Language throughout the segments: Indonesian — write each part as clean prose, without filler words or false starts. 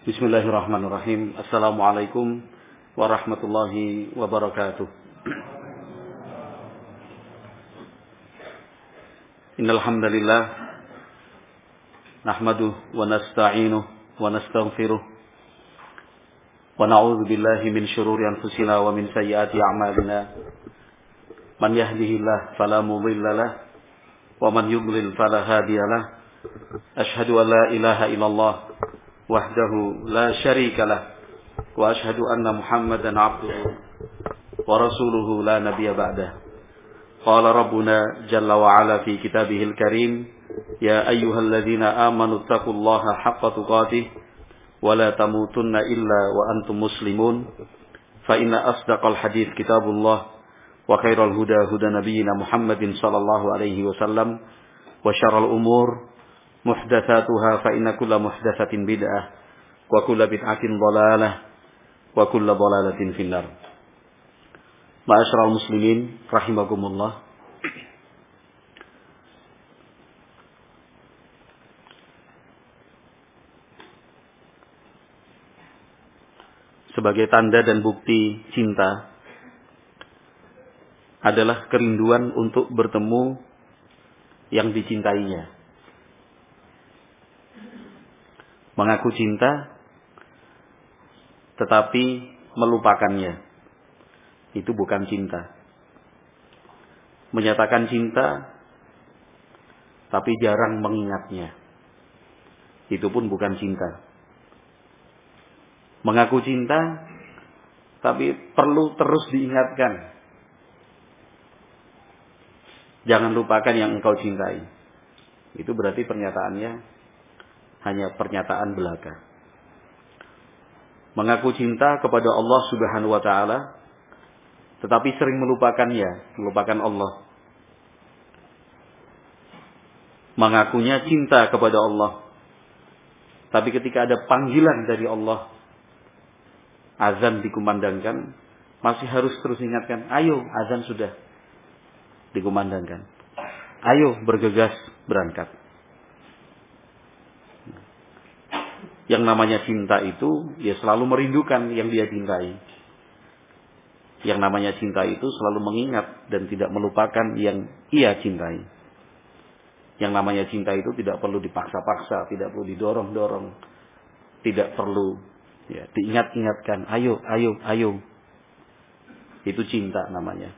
Bismillahirrahmanirrahim. Assalamualaikum warahmatullahi wabarakatuh. Innal hamdalillah nahmaduhu wa nasta'inuhu wa nastaghfiruh wa na'udzu billahi min shururi anfusina wa min sayyiati a'malina. Man yahdihillahu fala mudilla lahu wa man yudlil fala hadiya lahu. Asyhadu an la ilaha illallah wahdahu la syarika lah wa asyhadu anna Muhammadan abduhu wa rasuluhu la nabiyya ba'dah. Qala rabbuna jalla wa ala fi kitabihil karim, ya ayyuhalladzina amanu taqullaha haqqa tuqatih wa la tamutunna illa wa antum muslimun. Fa inna asdaqal hadits kitabullah wa khairal huda huda nabiyyina Muhammadin sallallahu alaihi wasallam wa syarrul umur muhdatsatuha fa inna kulla muhdatsatin bid'ah wa kulla bid'atin dhalalah wa kulla dhalalatin finnar. Ma'asyiral muslimin rahimakumullah. Sebagai tanda dan bukti cinta adalah kerinduan untuk bertemu yang dicintainya. Mengaku cinta tetapi melupakannya, itu bukan cinta. Menyatakan cinta tapi jarang mengingatnya, itu pun bukan cinta. Mengaku cinta tapi perlu terus diingatkan, jangan lupakan yang engkau cintai, itu berarti pernyataannya hanya pernyataan belaka. Mengaku cinta kepada Allah Subhanahu wa taala tetapi sering melupakannya, melupakan Allah. Mengakunya cinta kepada Allah tapi ketika ada panggilan dari Allah, azan dikumandangkan, masih harus terus ingatkan, ayo azan sudah dikumandangkan, ayo bergegas berangkat. Yang namanya cinta itu ya selalu merindukan yang dia cintai. Yang namanya cinta itu selalu mengingat dan tidak melupakan yang ia cintai. Yang namanya cinta itu tidak perlu dipaksa-paksa, tidak perlu didorong-dorong, tidak perlu ya diingat-ingatkan, ayo, ayo, ayo. Itu cinta namanya.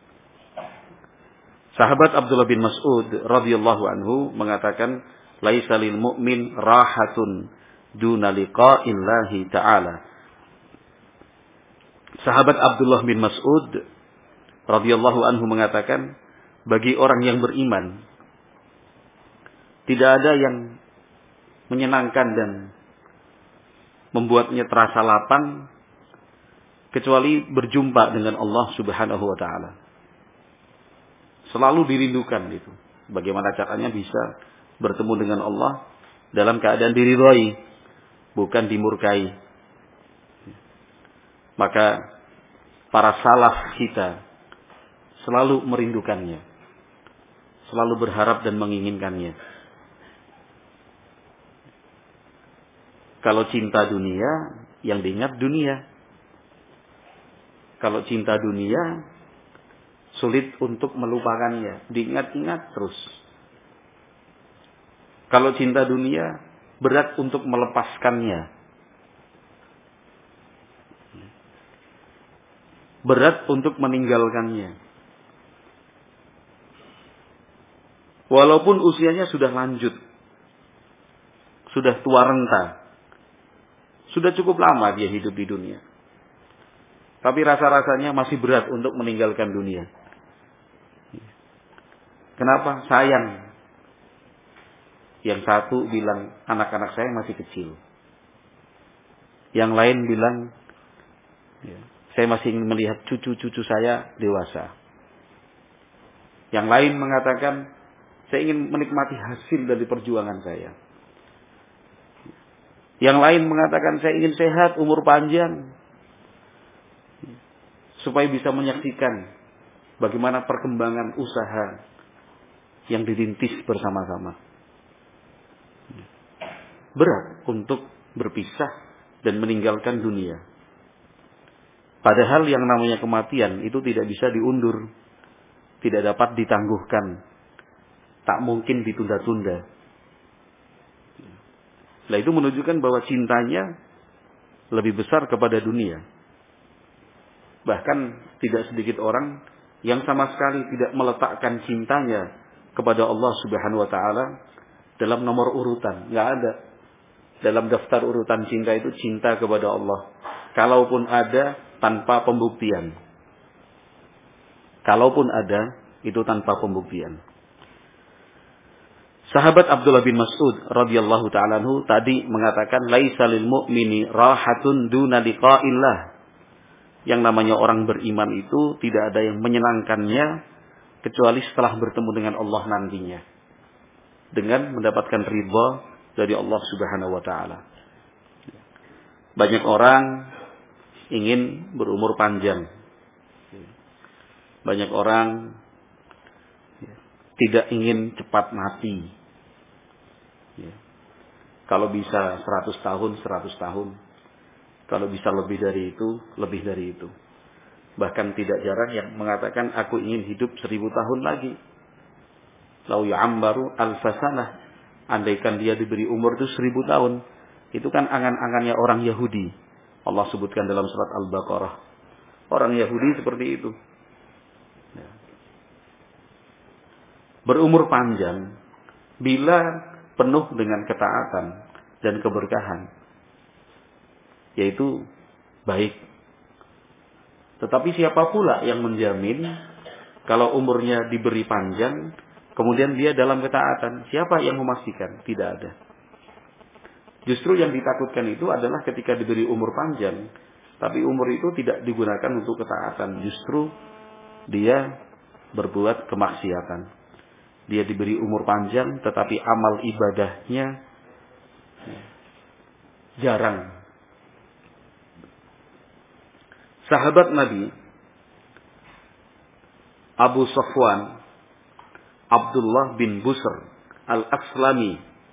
Sahabat Abdullah bin Mas'ud radhiyallahu anhu mengatakan, laisa lil mu'min rahatun duna liqa'illahi ta'ala. Sahabat Abdullah bin Mas'ud radhiyallahu anhu mengatakan, bagi orang yang beriman tidak ada yang menyenangkan dan membuatnya terasa lapang kecuali berjumpa dengan Allah Subhanahu wa taala. Selalu dirindukan itu. Bagaimana caranya bisa bertemu dengan Allah dalam keadaan diridhai, bukan dimurkai. Maka para salaf kita selalu merindukannya, selalu berharap dan menginginkannya. Kalau cinta dunia, yang diingat dunia. Kalau cinta dunia, sulit untuk melupakannya, diingat-ingat terus. Kalau cinta dunia, berat untuk melepaskannya. Berat untuk meninggalkannya. Walaupun usianya sudah lanjut, sudah tua renta, sudah cukup lama dia hidup di dunia, tapi rasa-rasanya masih berat untuk meninggalkan dunia. Kenapa? Sayang. Yang satu bilang anak-anak saya masih kecil. Yang lain bilang saya masih ingin melihat cucu-cucu saya dewasa. Yang lain mengatakan saya ingin menikmati hasil dari perjuangan saya. Yang lain mengatakan saya ingin sehat, umur panjang, supaya bisa menyaksikan bagaimana perkembangan usaha yang dirintis bersama-sama. Berat untuk berpisah dan meninggalkan dunia. Padahal yang namanya kematian itu tidak bisa diundur, tidak dapat ditangguhkan, tak mungkin ditunda-tunda. Nah, itu menunjukkan bahwa cintanya lebih besar kepada dunia. Bahkan tidak sedikit orang yang sama sekali tidak meletakkan cintanya kepada Allah Subhanahu wa taala dalam nomor urutan. Enggak ada. Dalam daftar urutan cinta itu cinta kepada Allah. Kalaupun ada, tanpa pembuktian. Kalaupun ada, itu tanpa pembuktian. Sahabat Abdullah bin Mas'ud radhiyallahu ta'ala anhu tadi mengatakan, laisa lil mu'mini rahatun duna liqa'illah. Yang namanya orang beriman itu tidak ada yang menyenangkannya kecuali setelah bertemu dengan Allah nantinya, dengan mendapatkan ridha dari Allah Subhanahu wa taala. Banyak orang ingin berumur panjang. Banyak orang tidak ingin cepat mati. Kalau bisa 100 tahun, 100 tahun. Kalau bisa lebih dari itu, lebih dari itu. Bahkan tidak jarang yang mengatakan, aku ingin hidup 1000 tahun lagi. Lau yu'ammaru alfasanah. Andaikan dia diberi umur itu 1000 tahun. Itu kan angan-angannya orang Yahudi. Allah sebutkan dalam surat Al-Baqarah. Orang Yahudi seperti itu. Berumur panjang bila penuh dengan ketaatan dan keberkahan, yaitu baik. Tetapi siapa pula yang menjamin kalau umurnya diberi panjang, kemudian dia dalam ketaatan? Siapa yang memastikan? Tidak ada. Justru yang ditakutkan itu adalah ketika diberi umur panjang, tapi umur itu tidak digunakan untuk ketaatan. Justru dia berbuat kemaksiatan. Dia diberi umur panjang, tetapi amal ibadahnya jarang. Sahabat Nabi Abu Safwan Abdullah bin Busr al-Aslami,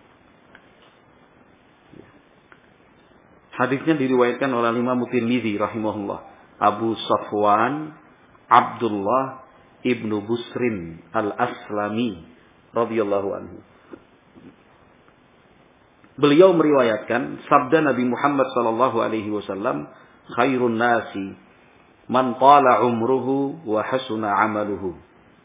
hadisnya diriwayatkan oleh Imam Tirmidzi rahimahullah. Abu Safwan Abdullah ibnu Busrin al-Aslami radhiyallahu anhu. Beliau meriwayatkan sabda Nabi Muhammad sallallahu alaihi wasallam, khairun nasi man qala umruhu wa hasuna amaluhu.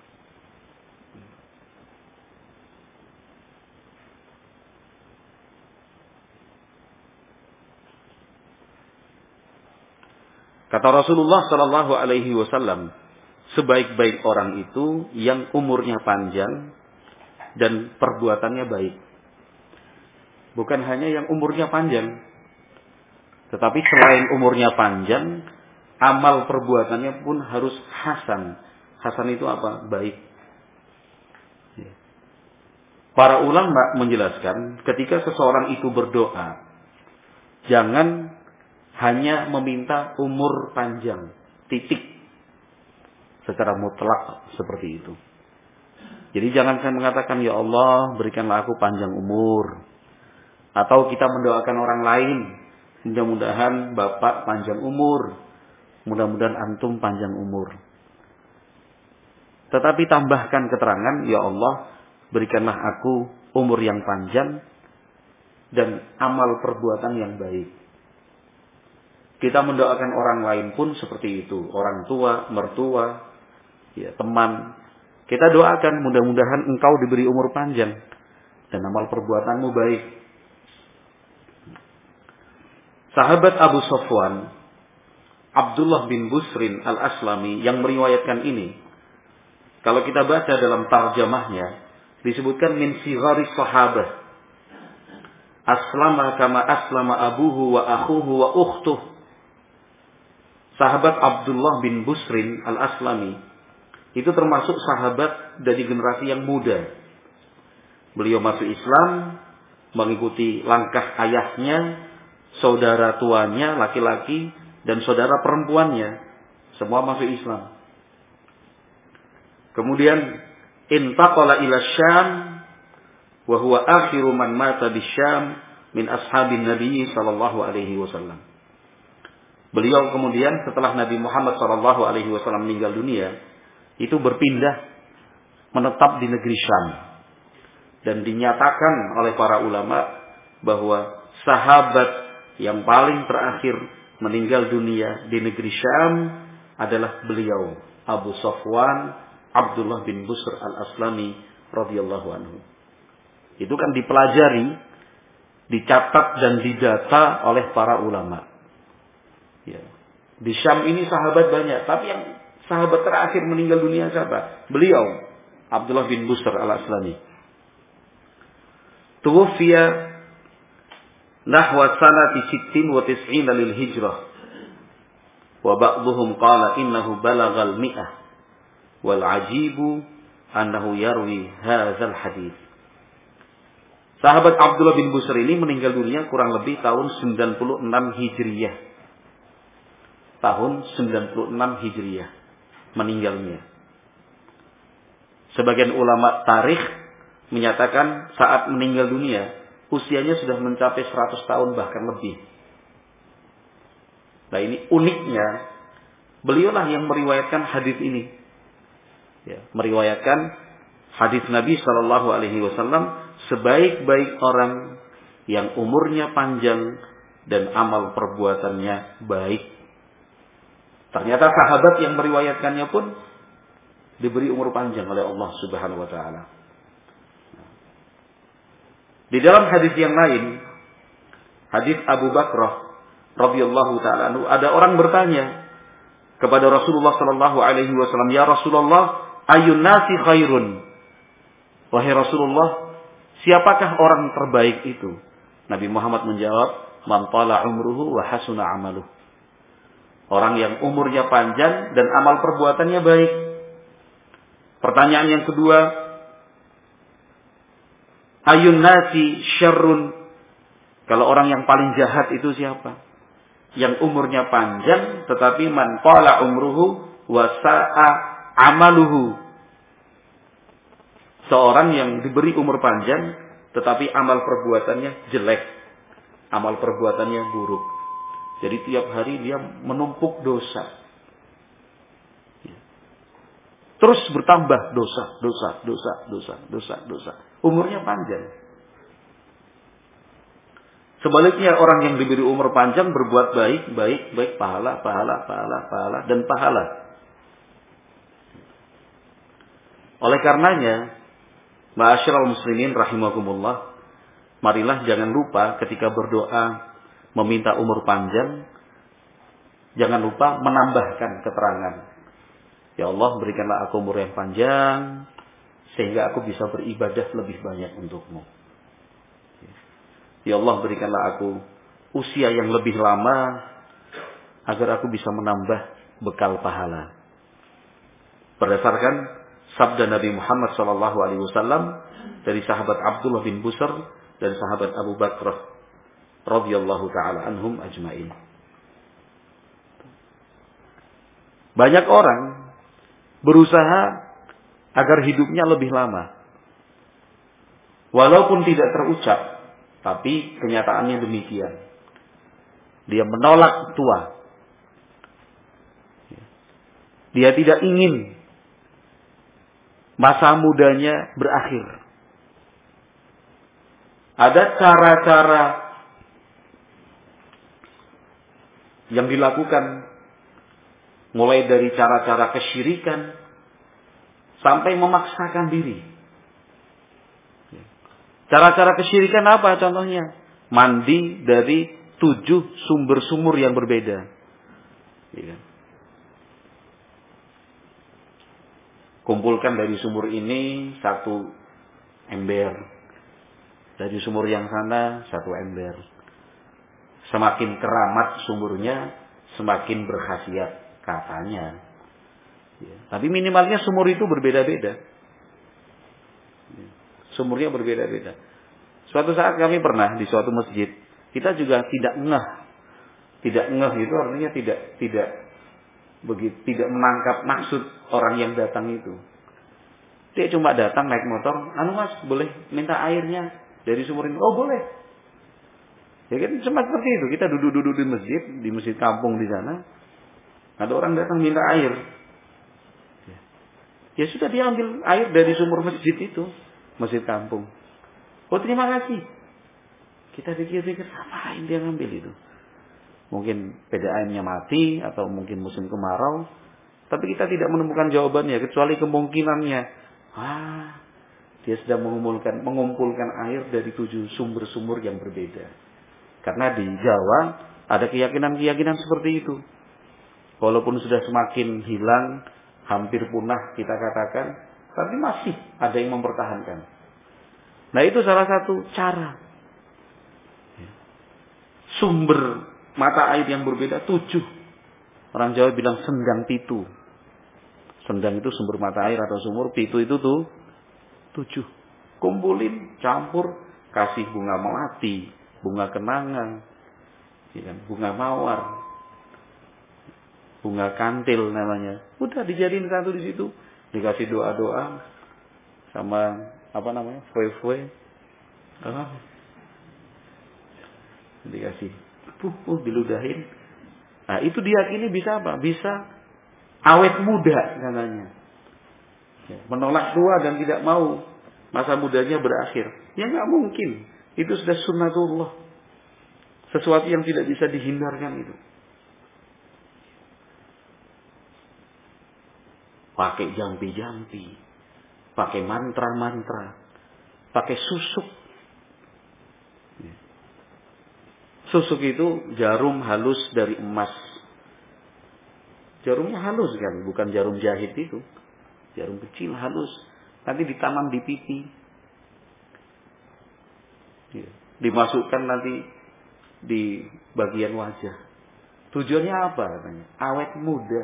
Kata Rasulullah sallallahu alaihi wasallam, sebaik-baik orang itu yang umurnya panjang dan perbuatannya baik. Bukan hanya yang umurnya panjang, tetapi selain umurnya panjang, amal perbuatannya pun harus hasan. Hasan itu apa? Baik. Para ulama menjelaskan, ketika seseorang itu berdoa, jangan hanya meminta umur panjang, titik. Secara mutlak seperti itu. Jadi jangan saya mengatakan, ya Allah berikanlah aku panjang umur. Atau kita mendoakan orang lain, mudah-mudahan Bapak panjang umur, mudah-mudahan antum panjang umur. Tetapi tambahkan keterangan, ya Allah berikanlah aku umur yang panjang dan amal perbuatan yang baik. Kita mendoakan orang lain pun seperti itu. Orang tua, mertua, ya, teman. Kita doakan mudah-mudahan engkau diberi umur panjang dan amal perbuatanmu baik. Sahabat Abu Safwan Abdullah bin Busrin al-Aslami yang meriwayatkan ini, kalau kita baca dalam tarjamahnya, disebutkan min sigharis sahabah. Aslama kama aslama abuhu wa akhuhu wa ukhtuh. Sahabat Abdullah bin Busrin al-Aslami itu termasuk sahabat dari generasi yang muda. Beliau masuk Islam, mengikuti langkah ayahnya, saudara tuanya laki-laki, dan saudara perempuannya. Semua masuk Islam. Kemudian, intaqala ila Syam, wa huwa akhiru man mata di Syam, min ashabin Nabi sallallahu alaihi wasallam. Beliau kemudian setelah Nabi Muhammad sallallahu alaihi wasallam meninggal dunia, itu berpindah menetap di negeri Syam. Dan dinyatakan oleh para ulama bahwa sahabat yang paling terakhir meninggal dunia di negeri Syam adalah beliau, Abu Safwan Abdullah bin Busr al-Aslami radhiyallahu anhu. Itu kan dipelajari, dicatat dan didata oleh para ulama. Ya. Di Syam ini sahabat banyak, tapi yang sahabat terakhir meninggal dunia siapa? Beliau, Abdullah bin Busr al-Aslami. Tuwfiya nahwa sanati 96 lil hijrah. Wa ba'dhum qala innahu balagal mi'ah. Wal ajibu annahu yarwi hadzal hadits. Sahabat Abdullah bin Busr ini meninggal dunia kurang lebih tahun 96 Hijriyah. Tahun 96 Hijriyah meninggalnya. Sebagian ulama tarikh menyatakan saat meninggal dunia usianya sudah mencapai 100 tahun bahkan lebih. Nah, ini uniknya, beliaulah yang meriwayatkan hadis ini. Ya, meriwayatkan hadis Nabi Shallallahu Alaihi Wasallam, sebaik-baik orang yang umurnya panjang dan amal perbuatannya baik. Ternyata sahabat yang meriwayatkannya pun diberi umur panjang oleh Allah Subhanahu Wa Taala. Di dalam hadis yang lain, hadis Abu Bakrah radhiyallahu taala anhu, ada orang bertanya kepada Rasulullah sallallahu alaihi wasallam, "Ya Rasulullah, ayun nasi khairun?" Wahai Rasulullah, siapakah orang terbaik itu? Nabi Muhammad menjawab, "Man tala umruhu wa hasuna amaluh." Orang yang umurnya panjang dan amal perbuatannya baik. Pertanyaan yang kedua, ayun nasi syarrun? Kalau orang yang paling jahat itu siapa? Yang umurnya panjang tetapi man qala umruhu wa sa'a amaluhu. Seorang yang diberi umur panjang tetapi amal perbuatannya jelek. Amal perbuatannya buruk. Jadi tiap hari dia menumpuk dosa. Terus bertambah dosa. Umurnya panjang. Sebaliknya orang yang diberi umur panjang berbuat baik, pahala dan pahala. Oleh karenanya, ma'asyiral muslimin rahimakumullah, marilah jangan lupa ketika berdoa meminta umur panjang, jangan lupa menambahkan keterangan. Ya Allah, berikanlah aku umur yang panjang sehingga aku bisa beribadah lebih banyak untukmu. Ya Allah, berikanlah aku usia yang lebih lama agar aku bisa menambah bekal pahala. Berdasarkan sabda Nabi Muhammad SAW dari sahabat Abdullah bin Busr dan sahabat Abu Bakrah radhiyallahu taala anhum ajmain. Banyak orang berusaha agar hidupnya lebih lama. Walaupun tidak terucap, tapi kenyataannya demikian. Dia menolak tua. Dia tidak ingin masa mudanya berakhir. Ada cara-cara yang dilakukan, mulai dari cara-cara kesyirikan sampai memaksakan diri. Cara-cara kesyirikan apa contohnya? Mandi dari 7 sumber-sumur yang berbeda. Kumpulkan dari sumur ini 1 ember. Dari sumur yang sana 1 ember. Semakin keramat sumurnya, semakin berkhasiat katanya. Tapi minimalnya sumur itu berbeda-beda. Sumurnya berbeda-beda. Suatu saat kami pernah di suatu masjid, kita juga tidak ngeh. Tidak ngeh itu artinya tidak menangkap maksud orang yang datang itu. Dia cuma datang naik motor, "Anu Mas, boleh minta airnya dari sumur ini?" "Oh, boleh." Ya kan cuma seperti itu. Kita duduk-duduk di masjid kampung di sana. Ada orang datang minta air. Ya sudah dia ambil air dari sumur masjid itu. Masjid kampung. Oh terima kasih. Kita pikir-pikir ngapain dia ngambil itu. Mungkin PDAM-nya mati atau mungkin musim kemarau. Tapi kita tidak menemukan jawabannya kecuali kemungkinannya. Dia sedang mengumpulkan air dari 7 sumber-sumber yang berbeda. Karena di Jawa ada keyakinan-keyakinan seperti itu. Walaupun sudah semakin hilang, hampir punah kita katakan, tapi masih ada yang mempertahankan. Nah itu salah satu cara. Sumber mata air yang berbeda 7. Orang Jawa bilang sendang pitu. Sendang itu sumber mata air atau sumur, pitu itu tuh 7. Kumpulin, campur, kasih bunga melati, bunga kenanga, bunga mawar, bunga kantil namanya. Udah dijadiin satu di situ, dikasih doa-doa sama kue-kue. Dikasih diludahin. Nah, itu diyakini bisa apa? Bisa awet muda katanya. Menolak tua dan tidak mau masa mudanya berakhir. Ya nggak mungkin. Itu sudah sunnatullah. Sesuatu yang tidak bisa dihindarkan itu. Pakai jampi-jampi. Pakai mantra-mantra. Pakai susuk. Susuk itu jarum halus dari emas. Jarumnya halus kan, bukan jarum jahit itu. Jarum kecil halus. Nanti ditanam di pipi. Dimasukkan nanti di bagian wajah. Tujuannya apa katanya? Awet muda.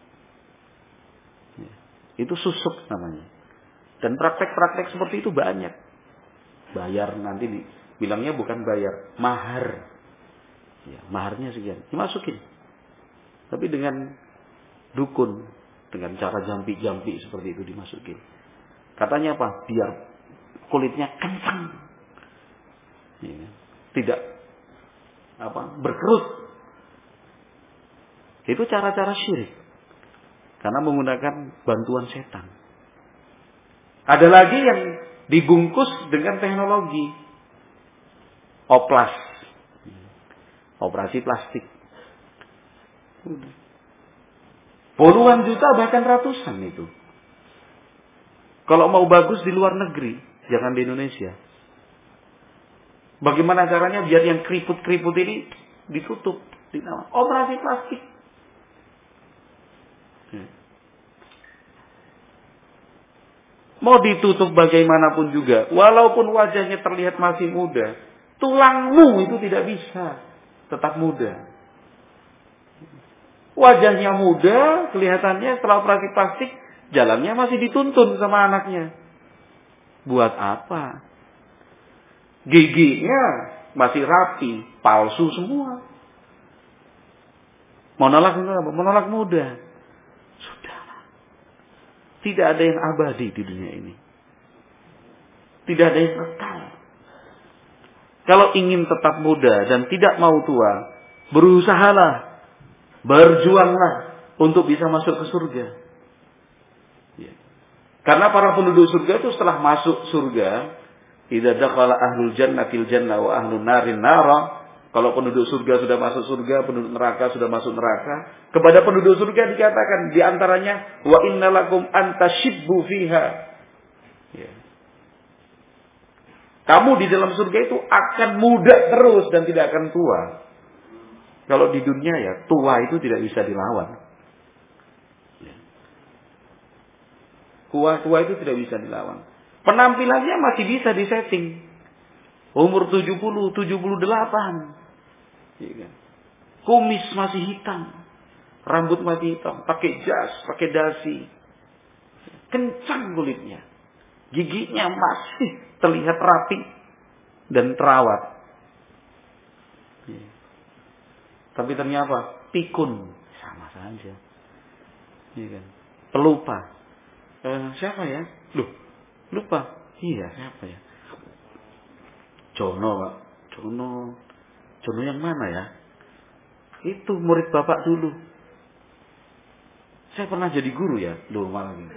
Itu susuk namanya. Dan praktek-praktek seperti itu banyak. Bayar nanti bilangnya bukan bayar, mahar. Maharnya sekian. Dimasukin. Tapi dengan dukun, dengan cara jampi-jampi seperti itu dimasukin. Katanya apa? Biar kulitnya kencang. Tidak berkerut. Itu cara-cara syirik. Karena menggunakan bantuan setan. Ada lagi yang dibungkus dengan teknologi. Oplas. Operasi plastik. Puluhan juta bahkan ratusan itu. Kalau mau bagus di luar negeri, jangan di Indonesia. Bagaimana caranya biar yang keriput-keriput ini ditutup? Operasi plastik. Mau ditutup bagaimanapun juga, walaupun wajahnya terlihat masih muda, tulangmu itu tidak bisa tetap muda. Wajahnya muda, kelihatannya setelah operasi plastik, jalannya masih dituntun sama anaknya. Buat apa? Giginya masih rapi, palsu semua. Menolak muda. Sudahlah. Tidak ada yang abadi di dunia ini. Tidak ada yang kekal. Kalau ingin tetap muda dan tidak mau tua, berusahalah. Berjuanglah untuk bisa masuk ke surga. Karena para penduduk surga itu setelah masuk surga, idza dakhala ahlul jannatil jannah wa ahlun narin nara. Kalau penduduk surga sudah masuk surga, penduduk neraka sudah masuk neraka. Kepada penduduk surga dikatakan di antaranya wa innalakum antashibbu fiha. Kamu di dalam surga itu akan muda terus dan tidak akan tua. Kalau di dunia ya tua itu tidak bisa dilawan. Tua itu tidak bisa dilawan. Penampilannya masih bisa disetting. Umur 70, 78. Kumis masih hitam. Rambut masih hitam. Pakai jas, pakai dasi. Kencang kulitnya. Giginya masih terlihat rapi dan terawat. Tapi ternyata pikun sama saja. Pelupa. Siapa ya? Lupa. Iya, siapa ya? Jono, Pak. Jono yang mana ya? Itu murid bapak dulu. Saya pernah jadi guru ya, loh malah gitu.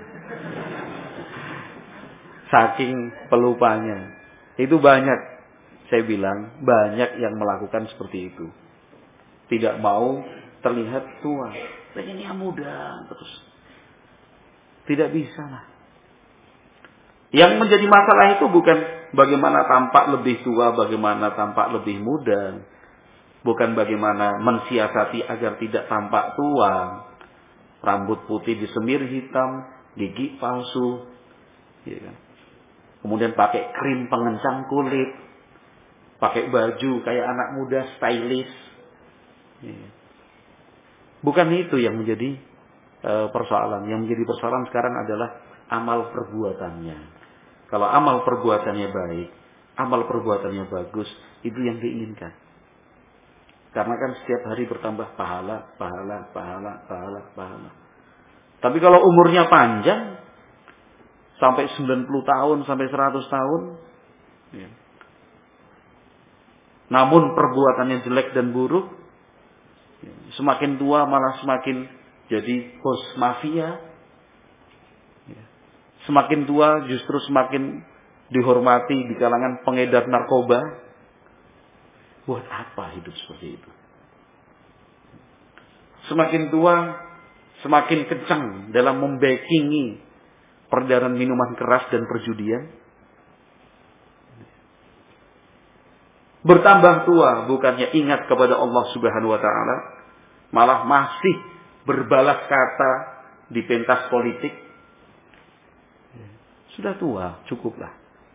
Saking pelupanya. Itu banyak, saya bilang, banyak yang melakukan seperti itu. Tidak mau terlihat tua. Pengennya muda terus. Tidak bisa lah. Yang menjadi masalah itu bukan bagaimana tampak lebih tua, bagaimana tampak lebih muda. Bukan bagaimana mensiasati agar tidak tampak tua. Rambut putih disemir hitam, gigi palsu. Ya kan? Kemudian pakai krim pengencang kulit. Pakai baju kayak anak muda, stylish. Ya. Bukan itu yang menjadi persoalan. Yang menjadi persoalan sekarang adalah amal perbuatannya. Kalau amal perbuatannya baik, amal perbuatannya bagus, itu yang diinginkan. Karena kan setiap hari bertambah pahala. Tapi kalau umurnya panjang, sampai 90 tahun, sampai 100 tahun, ya. Namun perbuatannya jelek dan buruk, ya. Semakin tua malah semakin jadi bos mafia. Ya. Semakin tua justru semakin dihormati di kalangan pengedar narkoba. Buat apa hidup seperti itu? Semakin tua, semakin kencang dalam membackingi peredaran minuman keras dan perjudian. Bertambah tua, bukannya ingat kepada Allah Subhanahu wa Ta'ala, malah masih berbalas kata di pentas politik. Sudah tua, cukuplah.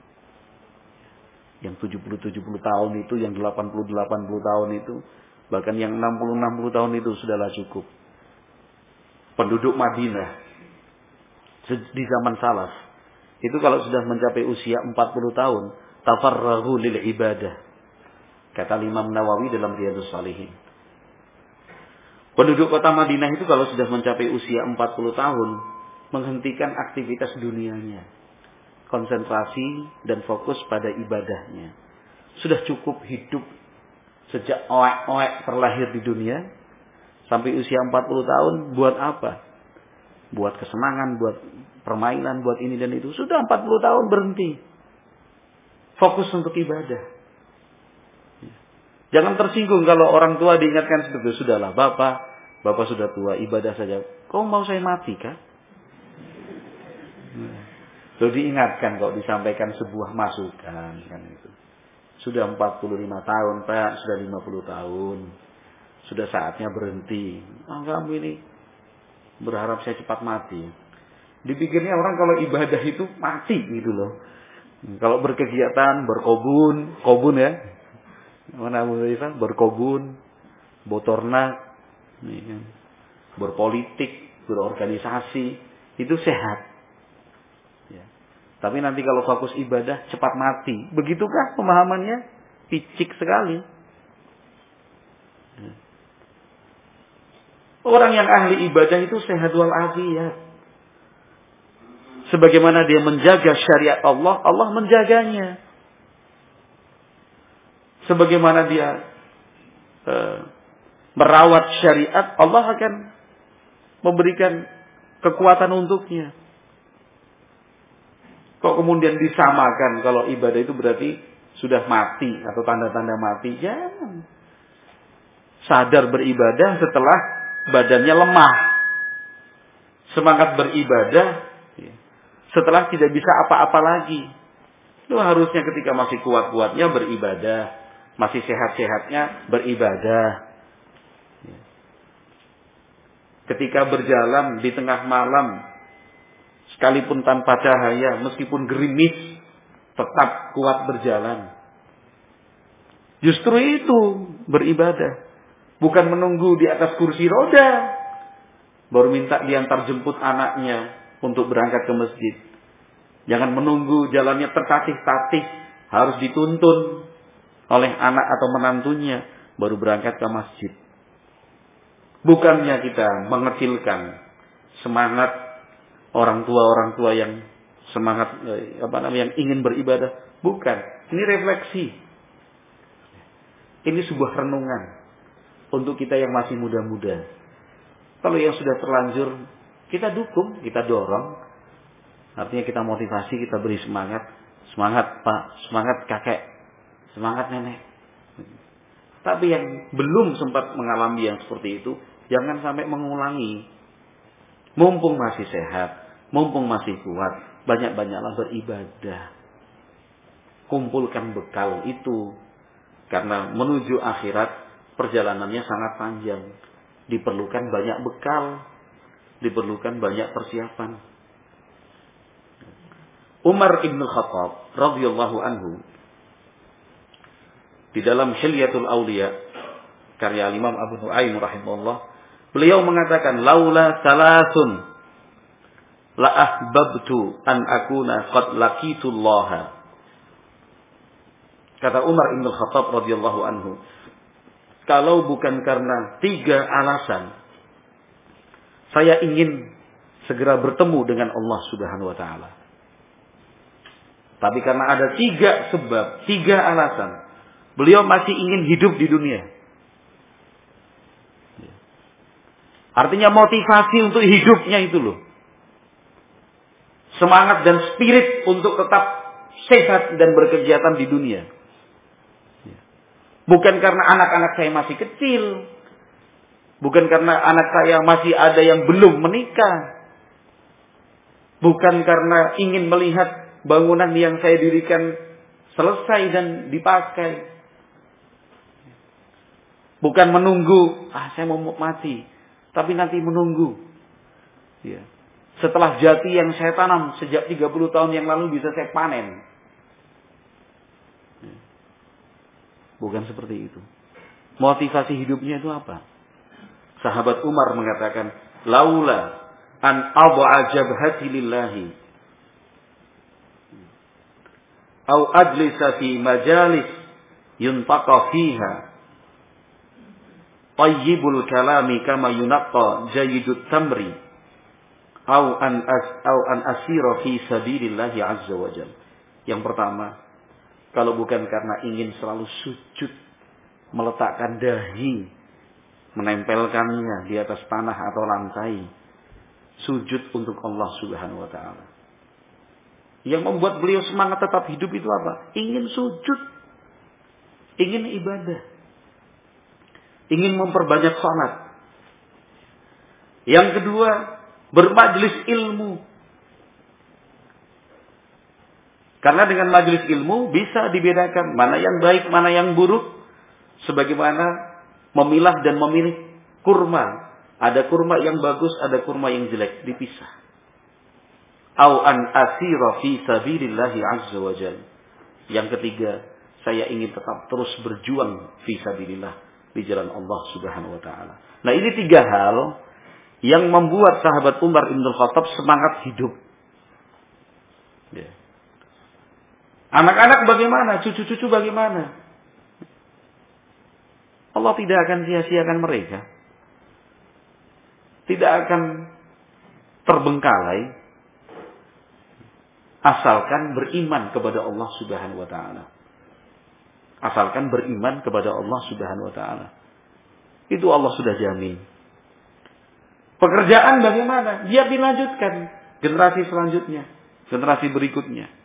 Yang 70-70 tahun itu, yang 80-80 tahun itu, bahkan yang 60-60 tahun itu sudahlah cukup. Penduduk Madinah di zaman salaf itu kalau sudah mencapai usia 40 tahun, tafarrahu lil ibadah. Kata Imam Nawawi dalam Riyadhus Shalihin. Penduduk kota Madinah itu kalau sudah mencapai usia 40 tahun, menghentikan aktivitas dunianya. Konsentrasi dan fokus pada ibadahnya. Sudah cukup hidup sejak oek-oek terlahir di dunia sampai usia 40 tahun buat apa? Buat kesenangan, buat permainan, buat ini dan itu. Sudah 40 tahun berhenti. Fokus untuk ibadah. Jangan tersinggung kalau orang tua diingatkan seperti itu. Sudahlah bapak sudah tua, ibadah saja. Kau mau saya mati kah? Lalu diingatkan kok, disampaikan sebuah masukan kan itu. Sudah 45 tahun, Pak, sudah 50 tahun. Sudah saatnya berhenti. Kamu ini berharap saya cepat mati. Dipikirnya orang kalau ibadah itu mati gitu loh. Kalau berkegiatan, kobun ya. Mana Abu Hurairah? Berkobun, botornak, berpolitik, berorganisasi, itu sehat. Ya. Tapi nanti kalau fokus ibadah cepat mati. Begitukah pemahamannya? Picik sekali. Ya. Orang yang ahli ibadah itu sehat walafiat. Sebagaimana dia menjaga syariat Allah, Allah menjaganya. Sebagaimana dia merawat syariat, Allah akan memberikan kekuatan untuknya. Kok kemudian disamakan kalau ibadah itu berarti sudah mati atau tanda-tanda mati? Jangan. Sadar beribadah setelah badannya lemah. Semangat beribadah setelah tidak bisa apa-apa lagi. Itu harusnya ketika masih kuat-kuatnya beribadah. Masih sehat-sehatnya beribadah. Ketika berjalan di tengah malam, sekalipun tanpa cahaya, meskipun gerimis, tetap kuat berjalan. Justru itu beribadah. Bukan menunggu di atas kursi roda, baru minta diantar jemput anaknya untuk berangkat ke masjid. Jangan menunggu jalannya tertatih-tatih, harus dituntun oleh anak atau menantunya, baru berangkat ke masjid. Bukannya kita mengecilkan semangat orang tua yang semangat yang ingin beribadah. Bukan. Ini refleksi. Ini sebuah renungan untuk kita yang masih muda-muda. Kalau yang sudah terlanjur, kita dukung, kita dorong. Artinya kita motivasi, kita beri semangat. Semangat Pak, semangat kakek, semangat nenek. Tapi yang belum sempat mengalami yang seperti itu, jangan sampai mengulangi. Mumpung masih sehat, mumpung masih kuat, banyak-banyaklah beribadah. Kumpulkan bekal itu. Karena menuju akhirat, perjalanannya sangat panjang. Diperlukan banyak bekal. Diperlukan banyak persiapan. Umar ibn Khattab radhiyallahu anhu di dalam Hilyatul Auliya karya Imam Abu Nu'aim rahimahullah, beliau mengatakan laula salasun la ahbabtu an akuna qad laqitullaha. Kata Umar ibn Khattab radhiyallahu anhu, kalau bukan karena 3 alasan, saya ingin segera bertemu dengan Allah Subhanahu wa taala. Tapi karena ada 3 sebab, 3 alasan, beliau masih ingin hidup di dunia. Artinya motivasi untuk hidupnya itu loh. Semangat dan spirit untuk tetap sehat dan berkegiatan di dunia. Bukan karena anak-anak saya masih kecil. Bukan karena anak saya masih ada yang belum menikah. Bukan karena ingin melihat bangunan yang saya dirikan selesai dan dipakai. Bukan menunggu, saya mau mati. Tapi nanti menunggu. Ya. Setelah jati yang saya tanam sejak 30 tahun yang lalu bisa saya panen. Bukan seperti itu. Motivasi hidupnya itu apa? Sahabat Umar mengatakan, laula an ad'a jabhati lillahi au ajlisa fi majalis yuntaqa fiha tayyibul kalami kama yunaqqa jayyidut tamri au an asira fi sabilillahi azza wajalla. Yang pertama, kalau bukan karena ingin selalu sujud, meletakkan dahi, menempelkannya di atas tanah atau lantai, sujud untuk Allah Subhanahu wa taala. Yang membuat beliau semangat tetap hidup itu apa? Ingin sujud, ingin ibadah, ingin memperbanyak salat. Yang kedua, bermajlis ilmu. Karena dengan majelis ilmu bisa dibedakan mana yang baik, mana yang buruk. Sebagaimana memilah dan memilih kurma. Ada kurma yang bagus, ada kurma yang jelek. Dipisah. Au an asira fi sabilillahi azza wa jalla. Yang ketiga, saya ingin tetap terus berjuang fi sabilillah, di jalan Allah Subhanahu wa taala. Nah, ini 3 hal yang membuat sahabat Umar bin Khattab semangat hidup. Ya. Anak-anak bagaimana? Cucu-cucu bagaimana? Allah tidak akan sia-siakan mereka. Tidak akan terbengkalai. Asalkan beriman kepada Allah Subhanahu wa ta'ala. Asalkan beriman kepada Allah Subhanahu wa ta'ala. Itu Allah sudah jamin. Pekerjaan bagaimana? Biar dilanjutkan. Generasi selanjutnya. Generasi berikutnya.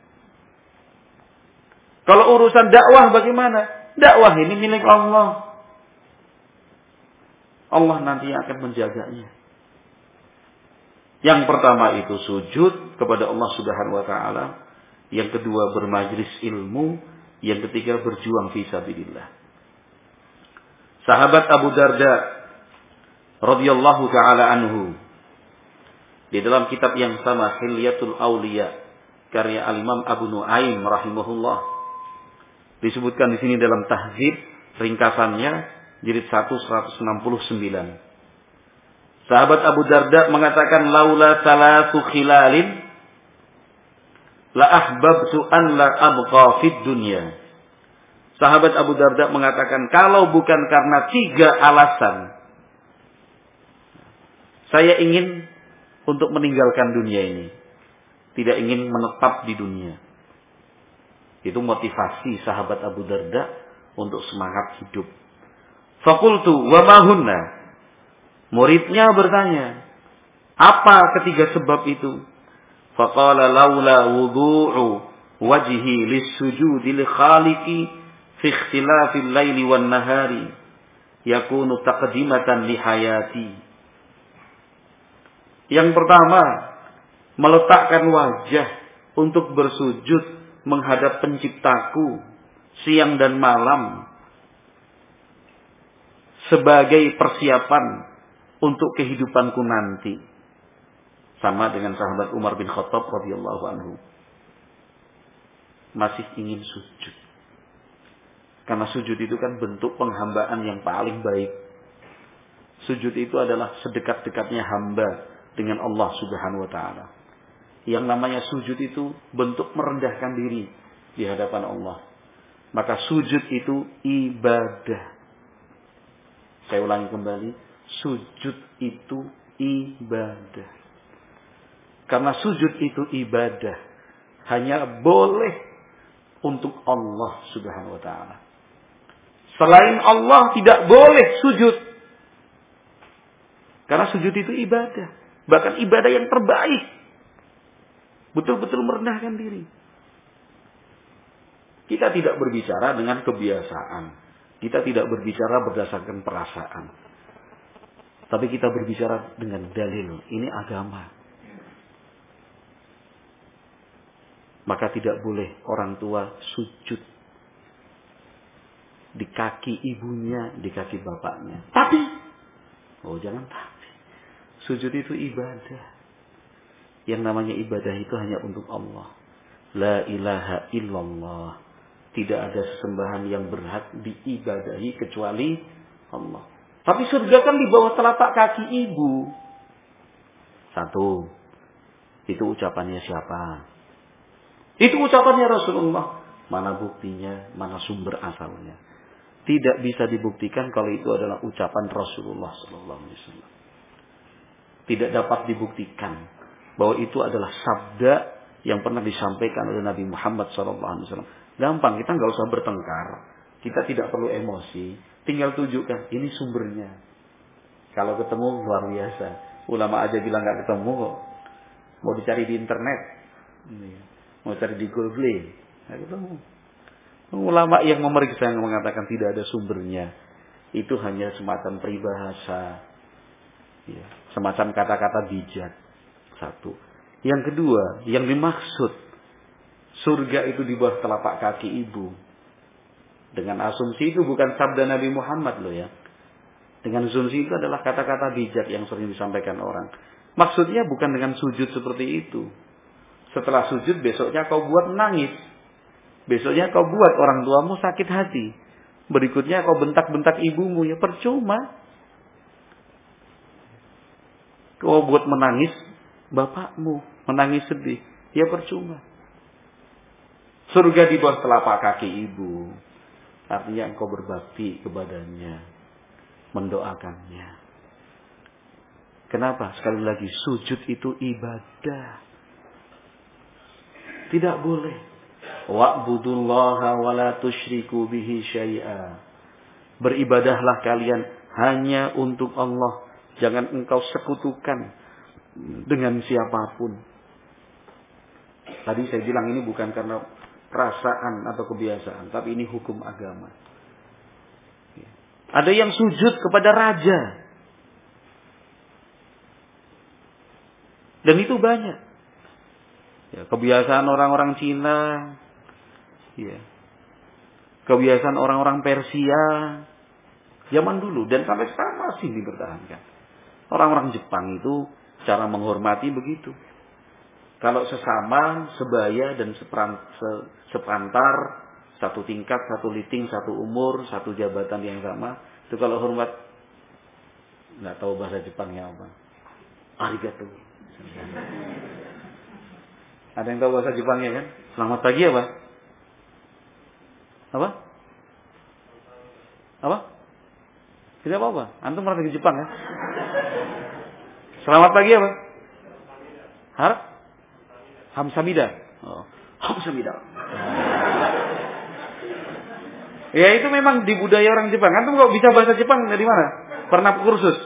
Kalau urusan dakwah bagaimana? Dakwah ini milik Allah. Allah nanti akan menjaganya. Yang pertama itu sujud kepada Allah Subhanahu wa taala, yang kedua bermajlis ilmu, yang ketiga berjuang fi sabilillah. Sahabat Abu Darda radhiyallahu taala anhu di dalam kitab yang sama Hilyatul Auliya karya Al-Imam Abu Nu'aim rahimahullah disebutkan di sini dalam tahzib ringkasannya jilid 169. Sahabat Abu Darda mengatakan laula salatu khilalin la ahbabtu an la abqa fid dunya. Sahabat Abu Darda mengatakan kalau bukan karena 3 alasan saya ingin untuk meninggalkan dunia ini. Tidak ingin menetap di dunia. Itu motivasi sahabat Abu Darda untuk semangat hidup. Fakultu wa ma hunna. Muridnya bertanya, apa ketiga sebab itu? Faqala laula wudu'u wajhi lis-sujudi li khaliqi fi ikhtilafil laili wan nahari yakunu taqdimatan li hayati. Yang pertama, meletakkan wajah untuk bersujud menghadap penciptaku siang dan malam sebagai persiapan untuk kehidupanku nanti. Sama dengan sahabat Umar bin Khattab radhiyallahu anhu. Masih ingin sujud. Karena sujud itu kan bentuk penghambaan yang paling baik. Sujud itu adalah sedekat-dekatnya hamba dengan Allah Subhanahu wa taala. Yang namanya sujud itu bentuk merendahkan diri di hadapan Allah. Maka sujud itu ibadah. Saya ulangi kembali, sujud itu ibadah. Karena sujud itu ibadah hanya boleh untuk Allah Subhanahu wa taala. Selain Allah tidak boleh sujud. Karena sujud itu ibadah, bahkan ibadah yang terbaik. Betul-betul merendahkan diri. Kita tidak berbicara dengan kebiasaan. Kita tidak berbicara berdasarkan perasaan. Tapi kita berbicara dengan dalil. Ini agama. Maka tidak boleh orang tua sujud di kaki ibunya, di kaki bapaknya. Tapi, jangan tapi. Sujud itu ibadah. Yang namanya ibadah itu hanya untuk Allah. La ilaha illallah. Tidak ada sesembahan yang berhak diibadahi kecuali Allah. Tapi surga kan di bawah telapak kaki ibu. Satu. Itu ucapannya siapa? Itu ucapannya Rasulullah. Mana buktinya? Mana sumber asalnya? Tidak bisa dibuktikan kalau itu adalah ucapan Rasulullah SAW. Tidak dapat dibuktikan bahwa itu adalah sabda yang pernah disampaikan oleh Nabi Muhammad SAW. Gampang, kita nggak usah bertengkar. Kita tidak perlu emosi. Tinggal tunjukkan, ini sumbernya. Kalau ketemu luar biasa. Ulama aja bilang nggak ketemu kok. Mau dicari di internet. Mau cari di Google, nggak ketemu. Ulama yang memeriksa yang mengatakan tidak ada sumbernya, itu hanya semacam peribahasa, semacam kata-kata bijak. Satu. Yang kedua, yang dimaksud surga itu di bawah telapak kaki ibu. Dengan asumsi itu bukan sabda Nabi Muhammad loh ya. Dengan asumsi itu adalah kata-kata bijak yang sering disampaikan orang. Maksudnya bukan dengan sujud seperti itu. Setelah sujud besoknya kau buat menangis. Besoknya kau buat orang tuamu sakit hati. Berikutnya kau bentak-bentak ibumu. Ya percuma. Kau buat menangis bapakmu. Menangis sedih. Ya percuma. Surga di bawah telapak kaki ibu. Artinya engkau berbakti kepadanya. Mendoakannya. Kenapa? Sekali lagi sujud itu ibadah. Tidak boleh. Wa'budullaha wa la tusyriku bihi syai'a. Beribadahlah kalian hanya untuk Allah. Jangan engkau sekutukan dengan siapapun. Tadi saya bilang ini bukan karena perasaan atau kebiasaan. Tapi ini hukum agama. Ada yang sujud kepada raja. Dan itu banyak. Kebiasaan orang-orang Cina, kebiasaan orang-orang Persia, zaman dulu dan sampai sekarang masih dipertahankan. Orang-orang Jepang itu cara menghormati begitu. Kalau sesama, sebaya dan sepantar, satu tingkat, satu liting, satu umur, satu jabatan yang sama, itu kalau hormat, nggak tahu bahasa Jepangnya apa. Arigato. Ada yang tahu bahasa Jepangnya kan? Selamat pagi apa? Apa? Apa? Tidak apa-apa. Antum pernah ke Jepang ya? Selamat pagi apa? Harap? Hamsamida. Oh. Hamsamida. Ya itu memang di budaya orang Jepang. Antum kok bisa bahasa Jepang dari mana? Pernah kursus?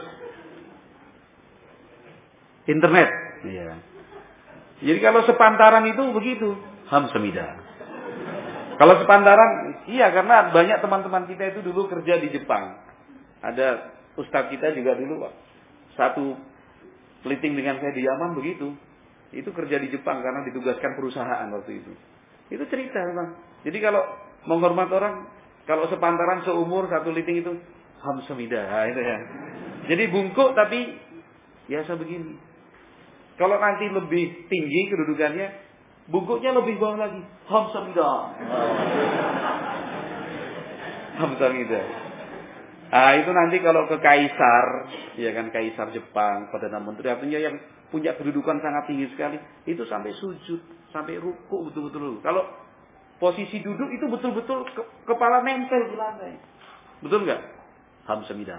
Internet. Iya. Jadi kalau sepantaran itu begitu. Hamsamida. Kalau sepantaran, iya karena banyak teman-teman kita itu dulu kerja di Jepang. Ada ustadz kita juga dulu Pak. Satu meeting dengan saya di Yaman begitu. Itu kerja di Jepang karena ditugaskan perusahaan waktu itu. Itu cerita memang. Jadi kalau menghormat orang, kalau sepantaran seumur satu meeting itu hamsamida, itu ya. Jadi bungkuk tapi biasa begini. Kalau nanti lebih tinggi kedudukannya, bungkuknya lebih bawah lagi. Hamsamida. Hamsamida. Ah itu nanti kalau ke kaisar, ya kan kaisar Jepang, perdana menteri, artinya yang punya kedudukan sangat tinggi sekali, itu sampai sujud, sampai ruku betul-betul. Kalau posisi duduk itu betul-betul kepala nempel di lantai. Betul nggak? Hamsamida.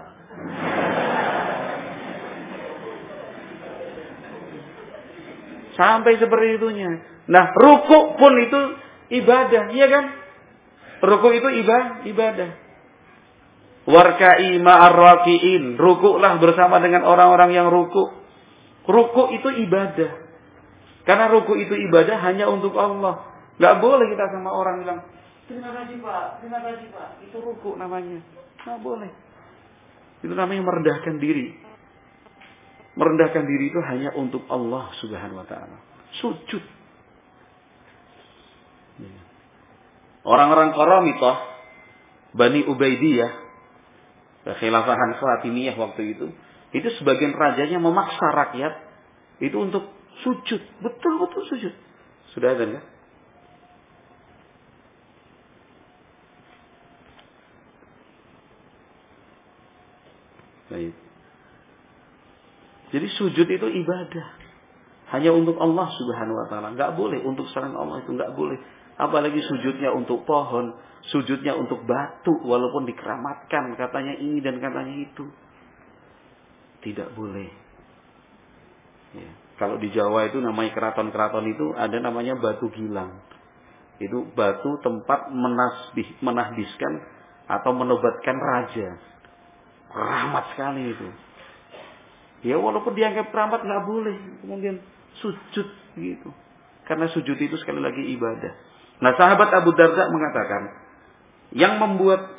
Sampai seperti itunya. Nah, ruku pun itu ibadah, iya kan? Ruku itu ibadah. Warka'i ma'ar raki'in. Rukuklah bersama dengan orang-orang yang ruku. Ruku itu ibadah. Karena ruku itu ibadah hanya untuk Allah. Gak boleh kita sama orang bilang, terima kasih Pak. Itu ruku namanya. Gak boleh. Itu namanya merendahkan diri. Merendahkan diri itu hanya untuk Allah Subhanahu wa ta'ala. Sujud. Orang-orang Qaramitah, Bani Ubaidiyah, khilafahan Fatimiyah waktu itu sebagian rajanya memaksa rakyat itu untuk sujud, betul-betul sujud. Sudah ada enggak? Baik. Jadi sujud itu ibadah. Hanya untuk Allah Subhanahu wa ta'ala. Enggak boleh untuk selain Allah itu enggak boleh. Apalagi sujudnya untuk pohon, sujudnya untuk batu walaupun dikeramatkan katanya ini dan katanya itu. Tidak boleh. Ya. Kalau di Jawa itu namanya keraton-keraton itu ada namanya batu gilang. Itu batu tempat menahdiskan atau menobatkan raja. Rahmat sekali itu. Ya walaupun dianggap keramat nggak boleh kemudian sujud gitu. Karena sujud itu sekali lagi ibadah. Nah sahabat Abu Darda mengatakan yang membuat